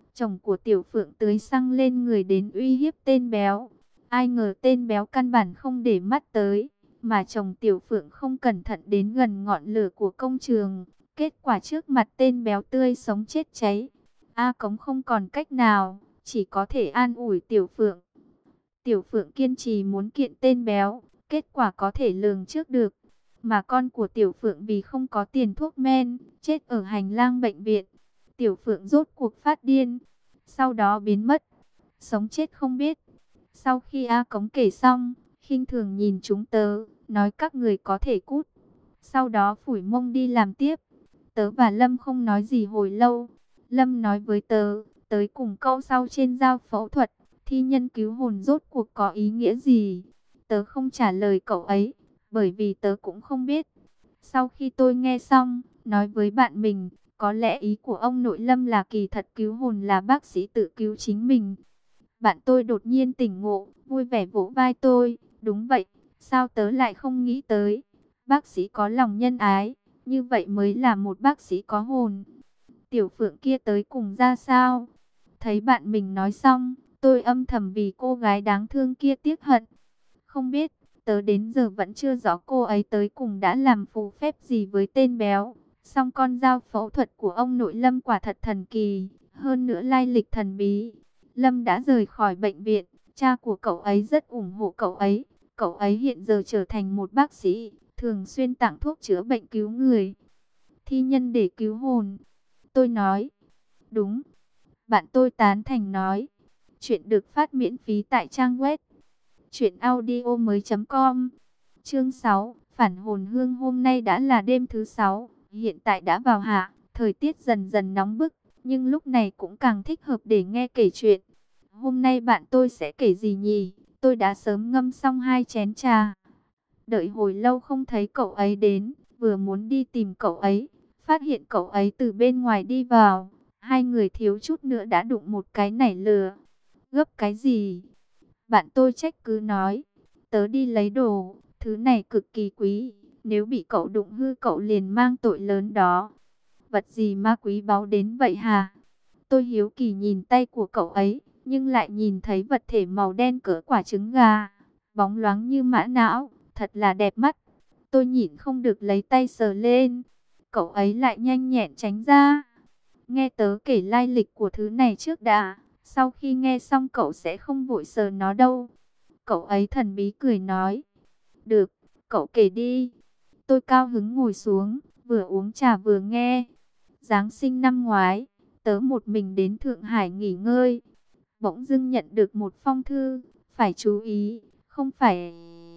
chồng của Tiểu Phượng tưới xăng lên người đến uy hiếp tên béo. Ai ngờ tên béo căn bản không để mắt tới, mà chồng Tiểu Phượng không cẩn thận đến gần ngọn lửa của công trường. Kết quả trước mặt tên béo tươi sống chết cháy. A Cống không còn cách nào, chỉ có thể an ủi Tiểu Phượng. Tiểu Phượng kiên trì muốn kiện tên béo, kết quả có thể lường trước được. Mà con của Tiểu Phượng vì không có tiền thuốc men, chết ở hành lang bệnh viện. Tiểu Phượng rốt cuộc phát điên, sau đó biến mất, sống chết không biết. Sau khi A Cống kể xong, khinh thường nhìn chúng tớ, nói các người có thể cút. Sau đó phủi mông đi làm tiếp. Tớ và Lâm không nói gì hồi lâu. Lâm nói với tớ, tới cùng câu sau trên dao phẫu thuật, thi nhân cứu hồn rốt cuộc có ý nghĩa gì? Tớ không trả lời cậu ấy, bởi vì tớ cũng không biết. Sau khi tôi nghe xong, nói với bạn mình, có lẽ ý của ông nội Lâm là kỳ thật cứu hồn là bác sĩ tự cứu chính mình. Bạn tôi đột nhiên tỉnh ngộ, vui vẻ vỗ vai tôi. Đúng vậy, sao tớ lại không nghĩ tới? Bác sĩ có lòng nhân ái, như vậy mới là một bác sĩ có hồn. Tiểu Phượng kia tới cùng ra sao? Thấy bạn mình nói xong, tôi âm thầm vì cô gái đáng thương kia tiếc hận. Không biết, tớ đến giờ vẫn chưa rõ cô ấy tới cùng đã làm phù phép gì với tên béo. Song con dao phẫu thuật của ông nội Lâm quả thật thần kỳ, hơn nữa lai lịch thần bí. Lâm đã rời khỏi bệnh viện, cha của cậu ấy rất ủng hộ cậu ấy. Cậu ấy hiện giờ trở thành một bác sĩ, thường xuyên tặng thuốc chữa bệnh cứu người. Thi nhân để cứu hồn. Tôi nói, đúng. Bạn tôi tán thành nói, chuyện được phát miễn phí tại trang web truyệnaudiomoi.com. Chương 6, phản hồn hương. Hôm nay đã là đêm thứ 6, hiện tại đã vào hạ, thời tiết dần dần nóng bức, nhưng lúc này cũng càng thích hợp để nghe kể chuyện. Hôm nay bạn tôi sẽ kể gì nhỉ? Tôi đã sớm ngâm xong 2 chén trà. Đợi hồi lâu không thấy cậu ấy đến, vừa muốn đi tìm cậu ấy, phát hiện cậu ấy từ bên ngoài đi vào. Hai người thiếu chút nữa đã đụng một cái nảy lửa. Gấp cái gì? Bạn tôi trách cứ nói. Tớ đi lấy đồ, thứ này cực kỳ quý. Nếu bị cậu đụng hư cậu liền mang tội lớn đó. Vật gì mà quý báu đến vậy hả? Tôi hiếu kỳ nhìn tay của cậu ấy, nhưng lại nhìn thấy vật thể màu đen cỡ quả trứng gà, bóng loáng như mã não, thật là đẹp mắt. Tôi nhịn không được lấy tay sờ lên. Cậu ấy lại nhanh nhẹn tránh ra. Nghe tớ kể lai lịch của thứ này trước đã. Sau khi nghe xong cậu sẽ không vội sờ nó đâu. Cậu ấy thần bí cười nói. Được, cậu kể đi. Tôi cao hứng ngồi xuống, vừa uống trà vừa nghe. Giáng sinh năm ngoái, tớ một mình đến Thượng Hải nghỉ ngơi. Bỗng dưng nhận được một phong thư. Phải chú ý, không phải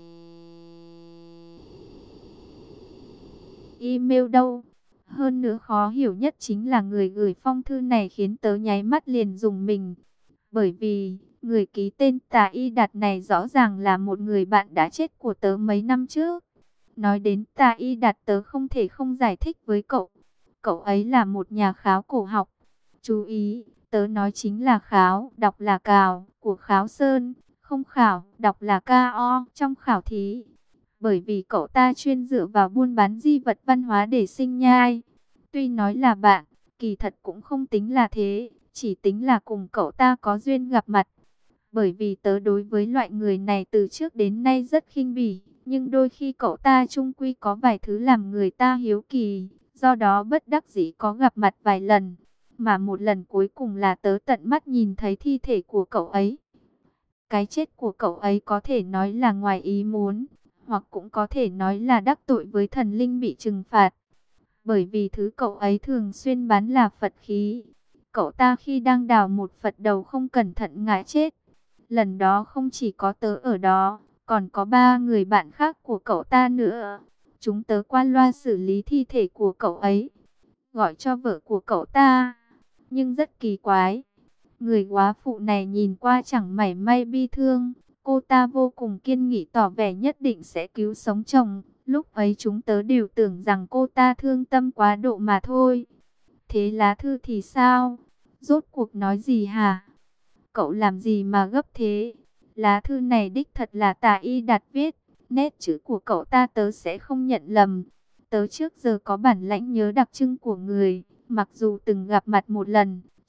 email đâu. Hơn nữa khó hiểu nhất chính là người gửi phong thư này khiến tớ nháy mắt liền rùng mình. Bởi vì, người ký tên Tà Y Đạt này rõ ràng là một người bạn đã chết của tớ mấy năm trước. Nói đến Tà Y Đạt tớ không thể không giải thích với cậu. Cậu ấy là một nhà kháo cổ học. Chú ý, tớ nói chính là kháo, đọc là cào, của Kháo Sơn. Không khảo, đọc là KO trong khảo thí. Bởi vì cậu ta chuyên dựa vào buôn bán di vật văn hóa để sinh nhai. Tuy nói là bạn, kỳ thật cũng không tính là thế, chỉ tính là cùng cậu ta có duyên gặp mặt. Bởi vì tớ đối với loại người này từ trước đến nay rất khinh bỉ, nhưng đôi khi cậu ta chung quy có vài thứ làm người ta hiếu kỳ, do đó bất đắc dĩ có gặp mặt vài lần. Mà một lần cuối cùng là tớ tận mắt nhìn thấy thi thể của cậu ấy. Cái chết của cậu ấy có thể nói là ngoài ý muốn, hoặc cũng có thể nói là đắc tội với thần linh bị trừng phạt. Bởi vì thứ cậu ấy thường xuyên bán là Phật khí. Cậu ta khi đang đào một Phật đầu không cẩn thận ngã chết. Lần đó không chỉ có tớ ở đó, còn có 3 người bạn khác của cậu ta nữa. Chúng tớ qua loa xử lý thi thể của cậu ấy, gọi cho vợ của cậu ta. Nhưng rất kỳ quái, người góa phụ này nhìn qua chẳng mảy may bi thương. Cô ta vô cùng kiên nghị tỏ vẻ nhất định sẽ cứu sống chồng. Lúc ấy chúng tớ đều tưởng rằng cô ta thương tâm quá độ mà thôi. Thế lá thư thì sao? Rốt cuộc nói gì hả? Cậu làm gì mà gấp thế? Lá thư này đích thật là Tà Y Đạt viết. Nét chữ của cậu ta tớ sẽ không nhận lầm. Tớ trước giờ có bản lãnh nhớ đặc trưng của người. Mặc dù từng gặp mặt một lần,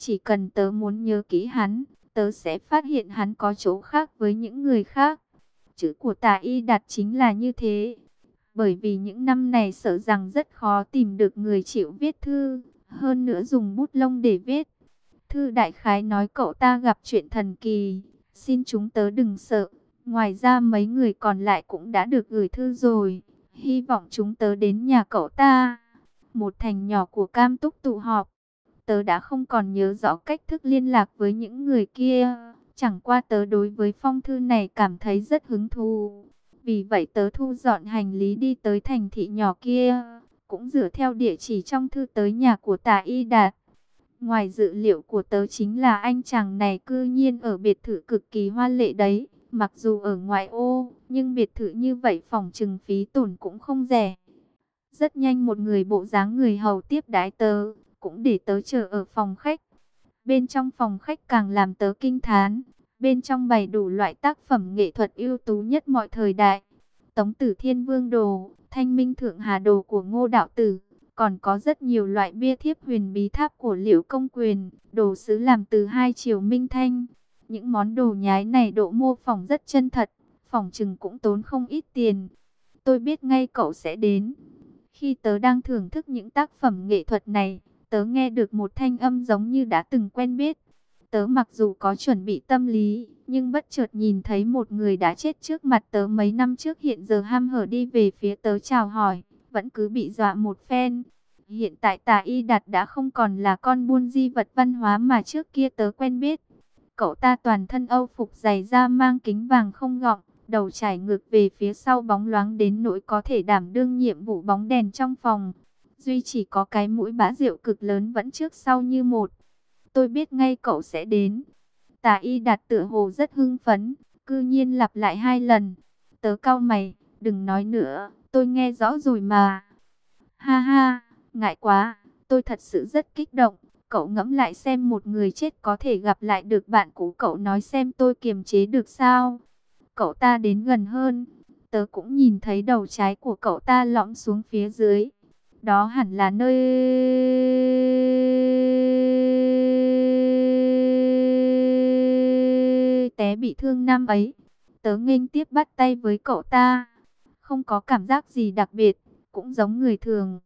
Chỉ cần tớ muốn nhớ kỹ hắn, tớ sẽ phát hiện hắn có chỗ khác với những người khác. Chữ của Tả Y Đạt chính là như thế. Bởi vì những năm này sợ rằng rất khó tìm được người chịu viết thư, hơn nữa dùng bút lông để viết. Thư đại khái nói cậu ta gặp chuyện thần kỳ, xin chúng tớ đừng sợ. Ngoài ra mấy người còn lại cũng đã được gửi thư rồi, hy vọng chúng tớ đến nhà cậu ta. Một thành nhỏ của Cam Túc tụ họp. Tớ đã không còn nhớ rõ cách thức liên lạc với những người kia. Chẳng qua tớ đối với phong thư này cảm thấy rất hứng thú. Vì vậy tớ thu dọn hành lý đi tới thành thị nhỏ kia. Cũng dựa theo địa chỉ trong thư tới nhà của Tả Y Đạt. Ngoài dự liệu của tớ chính là anh chàng này cư nhiên ở biệt thự cực kỳ hoa lệ đấy. Mặc dù ở ngoại ô, nhưng biệt thự như vậy phòng trừng phí tổn cũng không rẻ. Rất nhanh một người bộ dáng người hầu tiếp đãi tớ, cũng để tớ chờ ở phòng khách. Bên trong phòng khách càng làm tớ kinh thán. Bên trong bày đủ loại tác phẩm nghệ thuật ưu tú nhất mọi thời đại. Tống Tử Thiên Vương đồ, Thanh Minh Thượng Hà đồ của Ngô Đạo Tử. Còn có rất nhiều loại bia thiếp huyền bí tháp của Liễu Công Quyền, đồ sứ làm từ hai triều Minh Thanh. Những món đồ nhái này độ mô phỏng rất chân thật, phỏng chừng cũng tốn không ít tiền. Tôi biết ngay cậu sẽ đến. Khi tớ đang thưởng thức những tác phẩm nghệ thuật này, tớ nghe được một thanh âm giống như đã từng quen biết. Tớ mặc dù có chuẩn bị tâm lý, nhưng bất chợt nhìn thấy một người đã chết trước mặt tớ mấy năm trước hiện giờ ham hở đi về phía tớ chào hỏi, vẫn cứ bị dọa một phen. Hiện tại Tả Y Đạt đã không còn là con buôn di vật văn hóa mà trước kia tớ quen biết. Cậu ta toàn thân âu phục dày da mang kính vàng không gọng, đầu trải ngược về phía sau bóng loáng đến nỗi có thể đảm đương nhiệm vụ bóng đèn trong phòng. Duy chỉ có cái mũi bã rượu cực lớn vẫn trước sau như một. Tôi biết ngay cậu sẽ đến. Tả Y Đạt tựa hồ rất hưng phấn, cư nhiên lặp lại 2 lần. Tớ cau mày, đừng nói nữa, tôi nghe rõ rồi mà. Ha ha, ngại quá, tôi thật sự rất kích động. Cậu ngẫm lại xem một người chết có thể gặp lại được bạn cũ cậu, nói xem tôi kiềm chế được sao. Cậu ta đến gần hơn, tớ cũng nhìn thấy đầu trái của cậu ta lõm xuống phía dưới. Đó hẳn là nơi té bị thương năm ấy. Tớ nghênh tiếp bắt tay với cậu ta, không có cảm giác gì đặc biệt, cũng giống người thường.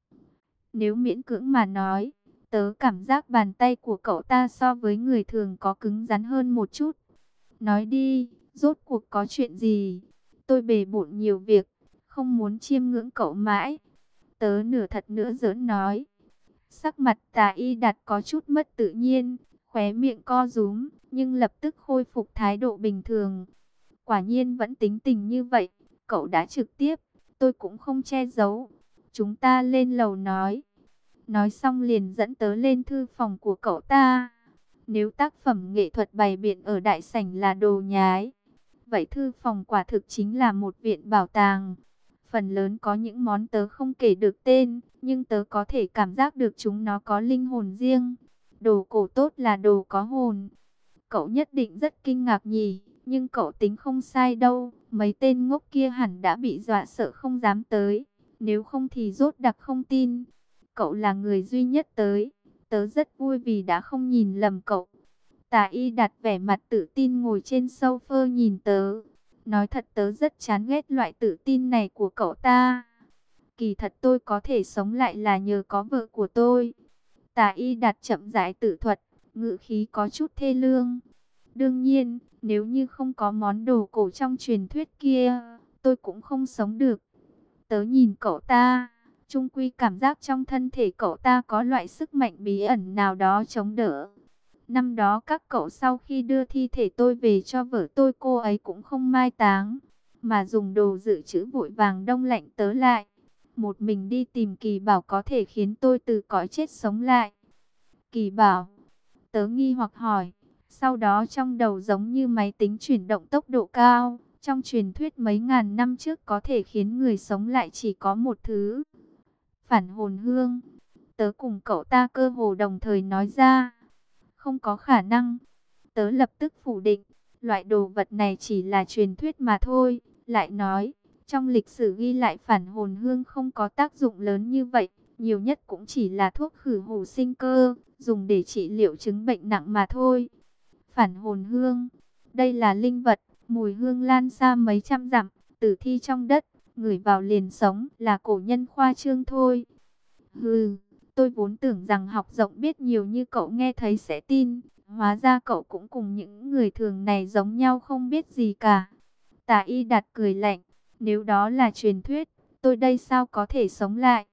Nếu miễn cưỡng mà nói, tớ cảm giác bàn tay của cậu ta so với người thường có cứng rắn hơn một chút. Nói đi, rốt cuộc có chuyện gì? Tôi bề bộn nhiều việc, không muốn chiêm ngưỡng cậu mãi. Tớ nửa thật nửa giỡn nói. Sắc mặt Tả Y Đạt có chút mất tự nhiên, khóe miệng co rúm, nhưng lập tức khôi phục thái độ bình thường. Quả nhiên vẫn tính tình như vậy, cậu đã trực tiếp, tôi cũng không che giấu. Chúng ta lên lầu nói. Nói xong liền dẫn tớ lên thư phòng của cậu ta. Nếu tác phẩm nghệ thuật bày biện ở đại sảnh là đồ nhái, vậy thư phòng quả thực chính là một viện bảo tàng. Phần lớn có những món tớ không kể được tên, nhưng tớ có thể cảm giác được chúng nó có linh hồn riêng. Đồ cổ tốt là đồ có hồn. Cậu nhất định rất kinh ngạc nhỉ, nhưng cậu tính không sai đâu. Mấy tên ngốc kia hẳn đã bị dọa sợ không dám tới. Nếu không thì rốt đặc không tin. Cậu là người duy nhất tới. Tớ rất vui vì đã không nhìn lầm cậu. Tả Y Đạt vẻ mặt tự tin ngồi trên sofa nhìn tớ. Nói thật tớ rất chán ghét loại tự tin này của cậu ta. Kỳ thật tôi có thể sống lại là nhờ có vợ của tôi. Tả Y Đạt chậm rãi tự thuật, ngữ khí có chút thê lương. Đương nhiên, nếu như không có món đồ cổ trong truyền thuyết kia, tôi cũng không sống được. Tớ nhìn cậu ta, chung quy cảm giác trong thân thể cậu ta có loại sức mạnh bí ẩn nào đó chống đỡ. Năm đó các cậu sau khi đưa thi thể tôi về cho vợ tôi, cô ấy cũng không mai táng, mà dùng đồ dự trữ vội vàng đông lạnh tớ lại. Một mình đi tìm Kỳ Bảo có thể khiến tôi từ cõi chết sống lại. Kỳ Bảo? Tớ nghi hoặc hỏi. Sau đó trong đầu giống như máy tính chuyển động tốc độ cao. Trong truyền thuyết mấy ngàn năm trước có thể khiến người sống lại chỉ có một thứ: phản hồn hương. Tớ cùng cậu ta cơ hồ đồng thời nói ra. Không có khả năng. Tớ lập tức phủ định. Loại đồ vật này chỉ là truyền thuyết mà thôi. Lại nói, trong lịch sử ghi lại phản hồn hương không có tác dụng lớn như vậy. nhiều nhất cũng chỉ là thuốc khử hủ sinh cơ, dùng để trị liệu chứng bệnh nặng mà thôi. Phản hồn hương, đây là linh vật, mùi hương lan xa mấy trăm dặm, tử thi trong đất, ngửi vào liền sống, là cổ nhân khoa trương thôi. Hừ, tôi vốn tưởng rằng học rộng biết nhiều như cậu nghe thấy sẽ tin, hóa ra cậu cũng cùng những người thường này giống nhau không biết gì cả. Tả Y Đạt cười lạnh, nếu đó là truyền thuyết, tôi đây sao có thể sống lại?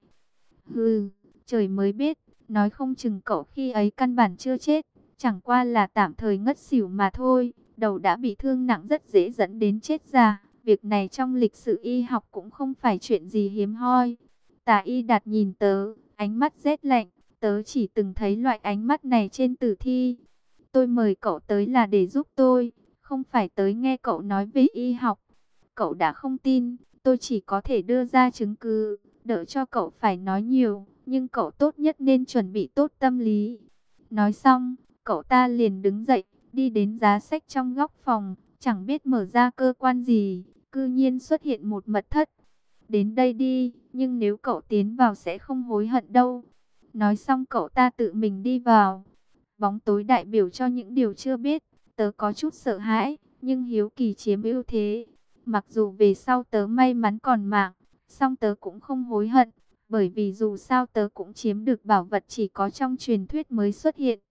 Hừ, trời mới biết, nói không chừng cậu khi ấy căn bản chưa chết, chẳng qua là tạm thời ngất xỉu mà thôi, đầu đã bị thương nặng rất dễ dẫn đến chết già. Việc này trong lịch sử y học cũng không phải chuyện gì hiếm hoi. Tả Y Đạt nhìn tớ, ánh mắt rét lạnh, tớ chỉ từng thấy loại ánh mắt này trên tử thi. Tôi mời cậu tới là để giúp tôi, không phải tới nghe cậu nói về y học. Cậu đã không tin, tôi chỉ có thể đưa ra chứng cứ, đỡ cho cậu phải nói nhiều, nhưng cậu tốt nhất nên chuẩn bị tốt tâm lý. Nói xong, cậu ta liền đứng dậy, đi đến giá sách trong góc phòng, chẳng biết mở ra cơ quan gì, cư nhiên xuất hiện một mật thất. Đến đây đi, nhưng nếu cậu tiến vào sẽ không hối hận đâu. Nói xong cậu ta tự mình đi vào. Bóng tối đại biểu cho những điều chưa biết, tớ có chút sợ hãi, nhưng hiếu kỳ chiếm ưu thế. Mặc dù về sau tớ may mắn còn mạng, song tớ cũng không hối hận, bởi vì dù sao tớ cũng chiếm được bảo vật chỉ có trong truyền thuyết mới xuất hiện.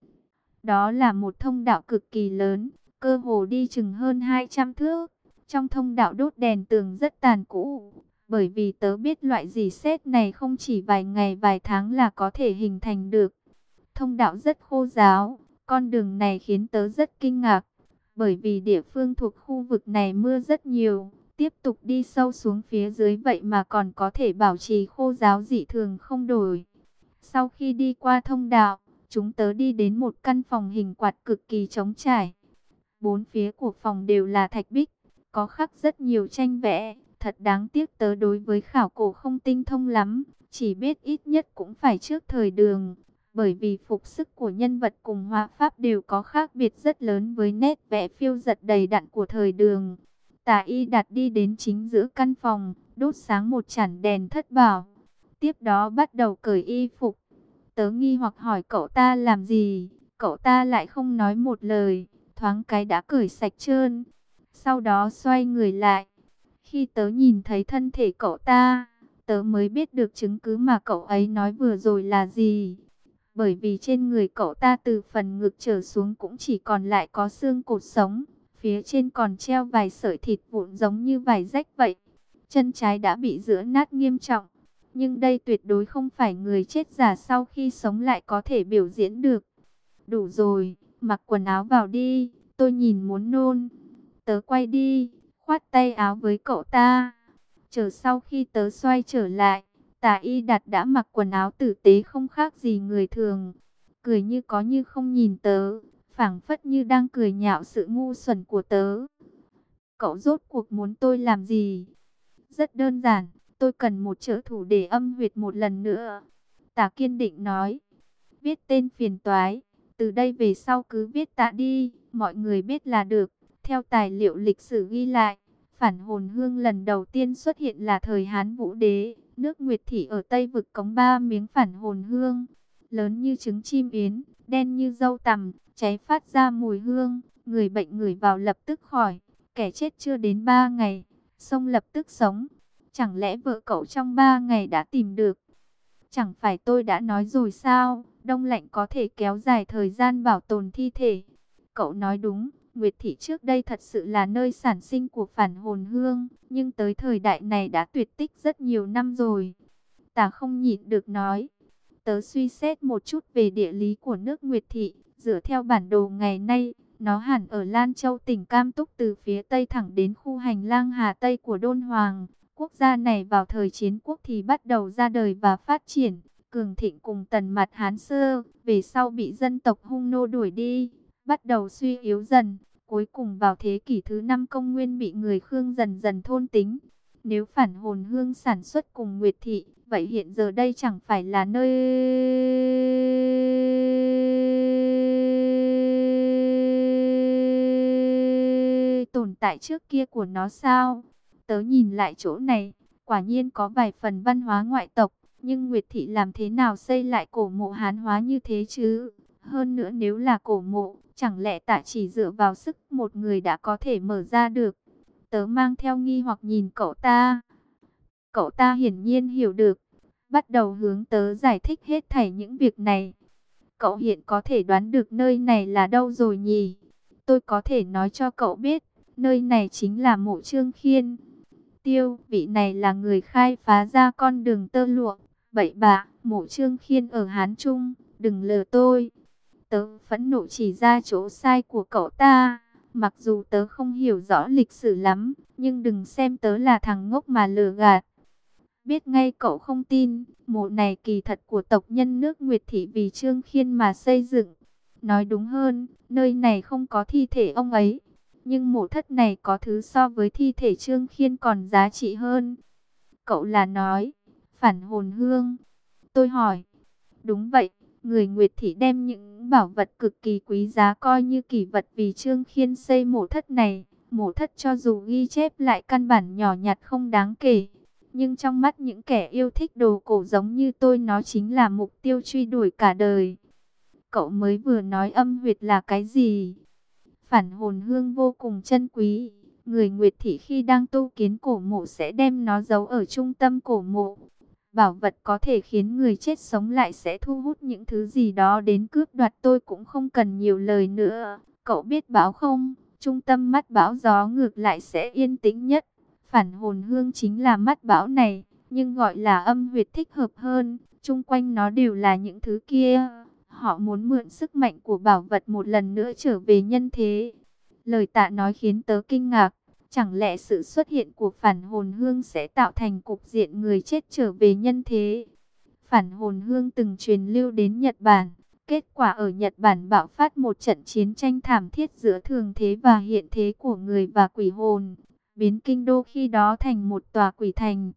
Đó là một thông đạo cực kỳ lớn, cơ hồ đi chừng hơn 200 thước. Trong thông đạo đốt đèn tường rất tàn cũ, bởi vì tớ biết loại rỉ sét này không chỉ vài ngày vài tháng là có thể hình thành được. Thông đạo rất khô ráo, con đường này khiến tớ rất kinh ngạc, bởi vì địa phương thuộc khu vực này mưa rất nhiều. Tiếp tục đi sâu xuống phía dưới vậy mà còn có thể bảo trì khô ráo dị thường không đổi. Sau khi đi qua thông đạo, chúng tớ đi đến một căn phòng hình quạt cực kỳ trống trải. Bốn phía của phòng đều là thạch bích, có khắc rất nhiều tranh vẽ. Thật đáng tiếc tớ đối với khảo cổ không tinh thông lắm, chỉ biết ít nhất cũng phải trước thời Đường. Bởi vì phục sức của nhân vật cùng họa pháp đều có khác biệt rất lớn với nét vẽ phiêu dật đầy đặn của thời Đường. Tả Y Đạt đi đến chính giữa căn phòng, đốt sáng một chản đèn thất bảo. Tiếp đó bắt đầu cởi y phục. Tớ nghi hoặc hỏi cậu ta làm gì, cậu ta lại không nói một lời, thoáng cái đã cởi sạch trơn. Sau đó xoay người lại. Khi tớ nhìn thấy thân thể cậu ta, tớ mới biết được chứng cứ mà cậu ấy nói vừa rồi là gì. Bởi vì trên người cậu ta từ phần ngực trở xuống cũng chỉ còn lại có xương cột sống, phía trên còn treo vài sợi thịt vụn giống như vải rách vậy. Chân trái đã bị giữa nát nghiêm trọng. Nhưng đây tuyệt đối không phải người chết giả sau khi sống lại có thể biểu diễn được. Đủ rồi, mặc quần áo vào đi, tôi nhìn muốn nôn. Tớ quay đi, khoát tay áo với cậu ta. Chờ sau khi tớ xoay trở lại, Tả Y Đạt đã mặc quần áo tử tế không khác gì người thường. Cười như có như không nhìn tớ, phảng phất như đang cười nhạo sự ngu xuẩn của tớ. Cậu rốt cuộc muốn tôi làm gì? Rất đơn giản, tôi cần một trợ thủ để âm huyệt một lần nữa. Tả Kiên Định nói, viết tên phiền toái, từ đây về sau cứ viết Tạ đi, mọi người biết là được. Theo tài liệu lịch sử ghi lại, phản hồn hương lần đầu tiên xuất hiện là thời Hán Vũ Đế, nước Nguyệt Thị ở Tây Vực cống 3 miếng phản hồn hương, lớn như trứng chim yến, đen như dâu tằm, cháy phát ra mùi hương, người bệnh ngửi vào lập tức khỏi, kẻ chết chưa đến 3 ngày, xong lập tức sống. Chẳng lẽ vợ cậu trong 3 ngày đã tìm được? Chẳng phải tôi đã nói rồi sao, đông lạnh có thể kéo dài thời gian bảo tồn thi thể. Cậu nói đúng, Nguyệt Thị trước đây thật sự là nơi sản sinh của phản hồn hương, nhưng tới thời đại này đã tuyệt tích rất nhiều năm rồi. Tả không nhịn được nói, tớ suy xét một chút về địa lý của nước Nguyệt Thị, dựa theo bản đồ ngày nay, nó hẳn ở Lan Châu tỉnh Cam Túc từ phía Tây thẳng đến khu hành lang Hà Tây của Đôn Hoàng. Quốc gia này vào thời chiến quốc thì bắt đầu ra đời và phát triển, cường thịnh cùng Tần Mạt Hán Sơ, về sau bị dân tộc Hung Nô đuổi đi, bắt đầu suy yếu dần, cuối cùng vào thế kỷ thứ 5 công nguyên bị người Khương dần dần thôn tính. Nếu phản hồn hương sản xuất cùng Nguyệt Thị, vậy hiện giờ đây chẳng phải là nơi tồn tại trước kia của nó sao? Tớ nhìn lại chỗ này, quả nhiên có vài phần văn hóa ngoại tộc, Nhưng Nguyệt Thị làm thế nào xây lại cổ mộ Hán Hóa như thế chứ? Hơn nữa nếu là cổ mộ, chẳng lẽ Tạ Chỉ dựa vào sức một người đã có thể mở ra được? Tớ mang theo nghi hoặc nhìn cậu ta. Cậu ta hiển nhiên hiểu được, bắt đầu hướng tớ giải thích hết thảy những việc này. Cậu hiện có thể đoán được nơi này là đâu rồi nhỉ? Tôi có thể nói cho cậu biết, nơi này chính là mộ Trương Khiên. Vị này là người khai phá ra con đường tơ lụa. Bậy bạ, mộ Trương Khiên ở Hán Trung, đừng lừa tôi. Tớ phẫn nộ chỉ ra chỗ sai của cậu ta. Mặc dù tớ không hiểu rõ lịch sử lắm, nhưng đừng xem tớ là thằng ngốc mà lừa gạt. Biết ngay cậu không tin, mộ này kỳ thật của tộc nhân nước Nguyệt Thị vì Trương Khiên mà xây dựng. Nói đúng hơn, nơi này không có thi thể ông ấy. Nhưng mộ thất này có thứ so với thi thể Trương Khiên còn giá trị hơn. Cậu là nói, phản hồn hương. Tôi hỏi, đúng vậy, người Nguyệt Thị đem những bảo vật cực kỳ quý giá coi như kỷ vật vì Trương Khiên xây mộ thất này. Mộ thất cho dù ghi chép lại căn bản nhỏ nhặt không đáng kể. Nhưng trong mắt những kẻ yêu thích đồ cổ giống như tôi nó chính là mục tiêu truy đuổi cả đời. Cậu mới vừa nói âm huyệt là cái gì? Phản hồn hương vô cùng chân quý. Người Nguyệt Thị khi đang tu kiến cổ mộ sẽ đem nó giấu ở trung tâm cổ mộ. Bảo vật có thể khiến người chết sống lại sẽ thu hút những thứ gì đó đến cướp đoạt, tôi cũng không cần nhiều lời nữa. Cậu biết bão không? Trung tâm mắt bão gió ngược lại sẽ yên tĩnh nhất. Phản hồn hương chính là mắt bão này, nhưng gọi là âm huyệt thích hợp hơn. Chung quanh nó đều là những thứ kia. Họ muốn mượn sức mạnh của bảo vật một lần nữa trở về nhân thế. Lời Tạ nói khiến tớ kinh ngạc. Chẳng lẽ sự xuất hiện của phản hồn hương sẽ tạo thành cục diện người chết trở về nhân thế? Phản hồn hương từng truyền lưu đến Nhật Bản. Kết quả ở Nhật Bản bạo phát một trận chiến tranh thảm thiết giữa thường thế và hiện thế của người và quỷ hồn, biến kinh đô khi đó thành một tòa quỷ thành.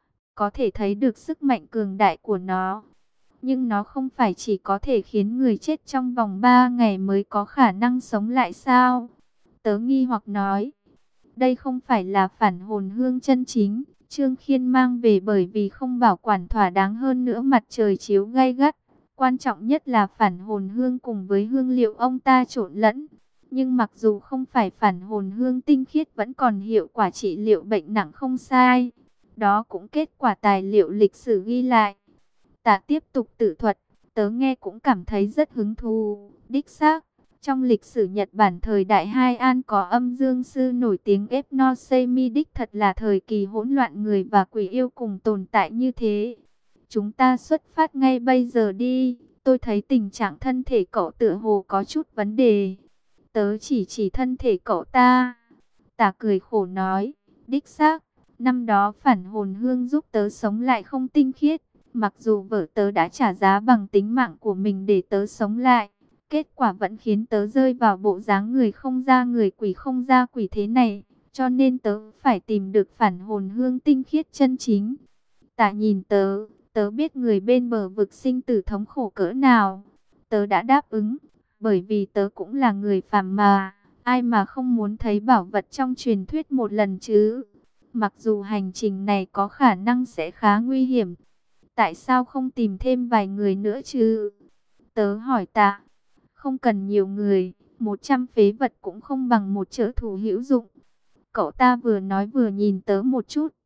Có thể thấy được sức mạnh cường đại của nó. Nhưng nó không phải chỉ có thể khiến người chết trong vòng 3 ngày mới có khả năng sống lại sao? Tớ nghi hoặc nói, đây không phải là phản hồn hương chân chính. Trương Khiên mang về bởi vì không bảo quản thỏa đáng, hơn nữa mặt trời chiếu gay gắt. Quan trọng nhất là phản hồn hương cùng với hương liệu ông ta trộn lẫn. Nhưng mặc dù không phải phản hồn hương tinh khiết vẫn còn hiệu quả trị liệu bệnh nặng không sai. Đó cũng kết quả tài liệu lịch sử ghi lại. Ta tiếp tục tự thuật, tớ nghe cũng cảm thấy rất hứng thú. Đích xác, trong lịch sử Nhật Bản thời đại Hai An có âm dương sư nổi tiếng Epnosemi, đích thật là thời kỳ hỗn loạn người và quỷ yêu cùng tồn tại như thế. Chúng ta xuất phát ngay bây giờ đi, tôi thấy tình trạng thân thể cậu tựa hồ có chút vấn đề. Tớ chỉ thân thể cậu ta. Tả cười khổ nói, đích xác, năm đó phản hồn hương giúp tớ sống lại không tinh khiết. Mặc dù vợ tớ đã trả giá bằng tính mạng của mình để tớ sống lại, kết quả vẫn khiến tớ rơi vào bộ dáng người không ra người, quỷ không ra quỷ thế này. Cho nên tớ phải tìm được phản hồn hương tinh khiết chân chính. Tả nhìn tớ, tớ biết người bên bờ vực sinh tử thống khổ cỡ nào. Tớ đã đáp ứng, bởi vì tớ cũng là người phàm mà. Ai mà không muốn thấy bảo vật trong truyền thuyết một lần chứ. Mặc dù hành trình này có khả năng sẽ khá nguy hiểm. Tại sao không tìm thêm vài người nữa chứ? Tớ hỏi Tạ. Không cần nhiều người, 100 phế vật cũng không bằng một trợ thủ hữu dụng. Cậu ta vừa nói vừa nhìn tớ một chút.